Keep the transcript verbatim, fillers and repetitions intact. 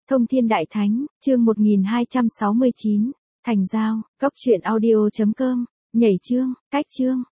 Thông Thiên Đại Thánh, chương một nghìn hai trăm sáu mươi chín, Thành Giao, góc truyện audio chấm com, nhảy chương, cách chương.